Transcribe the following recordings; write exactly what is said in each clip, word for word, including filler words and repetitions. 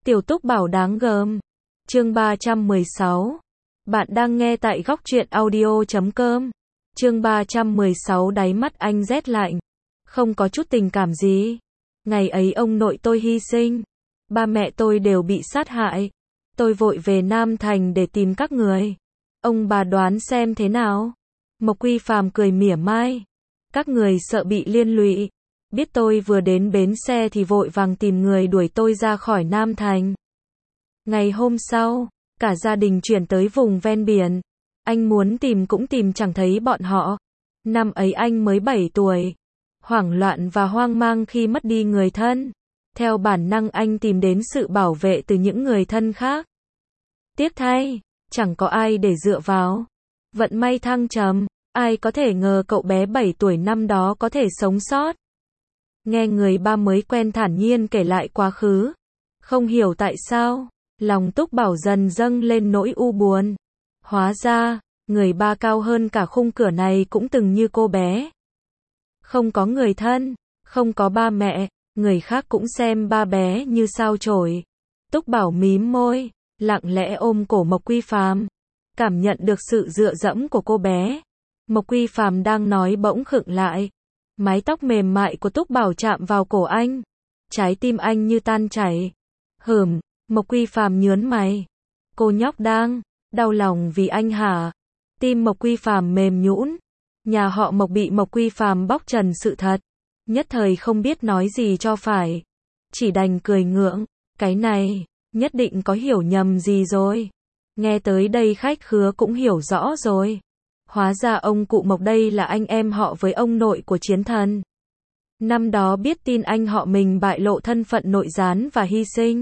Tiểu Túc Bảo đáng gờm. Chương ba trăm mười sáu. Bạn đang nghe tại góc truyện audio chấm com. Chương ba trăm mười sáu đáy mắt anh rét lạnh. Không có chút tình cảm gì. Ngày ấy ông nội tôi hy sinh. Ba mẹ tôi đều bị sát hại. Tôi vội về Nam Thành để tìm các người. Ông bà đoán xem thế nào? Mộc Quy Phàm cười mỉa mai. Các người sợ bị liên lụy. Biết tôi vừa đến bến xe thì vội vàng tìm người đuổi tôi ra khỏi Nam Thành. Ngày hôm sau, cả gia đình chuyển tới vùng ven biển. Anh muốn tìm cũng tìm chẳng thấy bọn họ. Năm ấy anh mới bảy tuổi. Hoảng loạn và hoang mang khi mất đi người thân. Theo bản năng anh tìm đến sự bảo vệ từ những người thân khác. Tiếc thay, chẳng có ai để dựa vào. Vận may thăng trầm, ai có thể ngờ cậu bé bảy tuổi năm đó có thể sống sót. Nghe người ba mới quen thản nhiên kể lại quá khứ. Không hiểu tại sao, lòng Túc Bảo dần dâng lên nỗi u buồn. Hóa ra, người ba cao hơn cả khung cửa này cũng từng như cô bé. Không có người thân, không có ba mẹ, người khác cũng xem ba bé như sao chổi. Túc Bảo mím môi, lặng lẽ ôm cổ Mộc Quy Phàm, cảm nhận được sự dựa dẫm của cô bé. Mộc Quy Phàm đang nói bỗng khựng lại. Mái tóc mềm mại của Túc Bảo chạm vào cổ anh. Trái tim anh như tan chảy. Hửm, Mộc Quy Phàm nhớn mày. Cô nhóc đang đau lòng vì anh hả? Tim Mộc Quy Phàm mềm nhũn. Nhà họ Mộc bị Mộc Quy Phàm bóc trần sự thật. Nhất thời không biết nói gì cho phải. Chỉ đành cười ngượng. Cái này, nhất định có hiểu nhầm gì rồi. Nghe tới đây khách khứa cũng hiểu rõ rồi. Hóa ra ông cụ Mộc đây là anh em họ với ông nội của Chiến Thần. Năm đó biết tin anh họ mình bại lộ thân phận nội gián và hy sinh.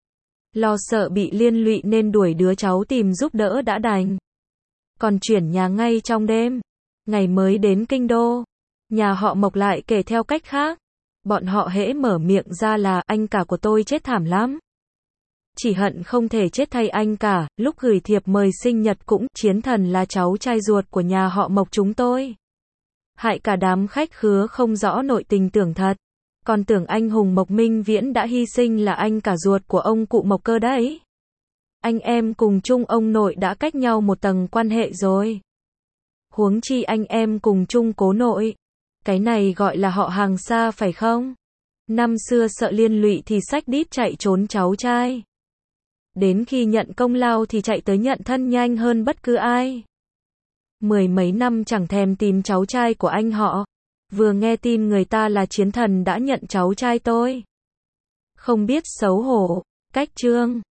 Lo sợ bị liên lụy nên đuổi đứa cháu tìm giúp đỡ đã đành. Còn chuyển nhà ngay trong đêm. Ngày mới đến kinh đô. Nhà họ Mộc lại kể theo cách khác. Bọn họ hễ mở miệng ra là anh cả của tôi chết thảm lắm. Chỉ hận không thể chết thay anh cả. Lúc gửi thiệp mời sinh nhật cũng Chiến Thần là cháu trai ruột của nhà họ Mộc chúng tôi. Hại cả đám khách khứa không rõ nội tình tưởng thật. Còn tưởng anh hùng Mộc Minh Viễn đã hy sinh là anh cả ruột của ông cụ Mộc cơ đấy. Anh em cùng chung ông nội đã cách nhau một tầng quan hệ rồi. Huống chi anh em cùng chung cố nội. Cái này gọi là họ hàng xa phải không? Năm xưa sợ liên lụy thì xách đít chạy trốn cháu trai. Đến khi nhận công lao thì chạy tới nhận thân nhanh hơn bất cứ ai. Mười mấy năm chẳng thèm tìm cháu trai của anh họ. Vừa nghe tin người ta là Chiến Thần đã nhận cháu trai tôi. Không biết xấu hổ, cách trương.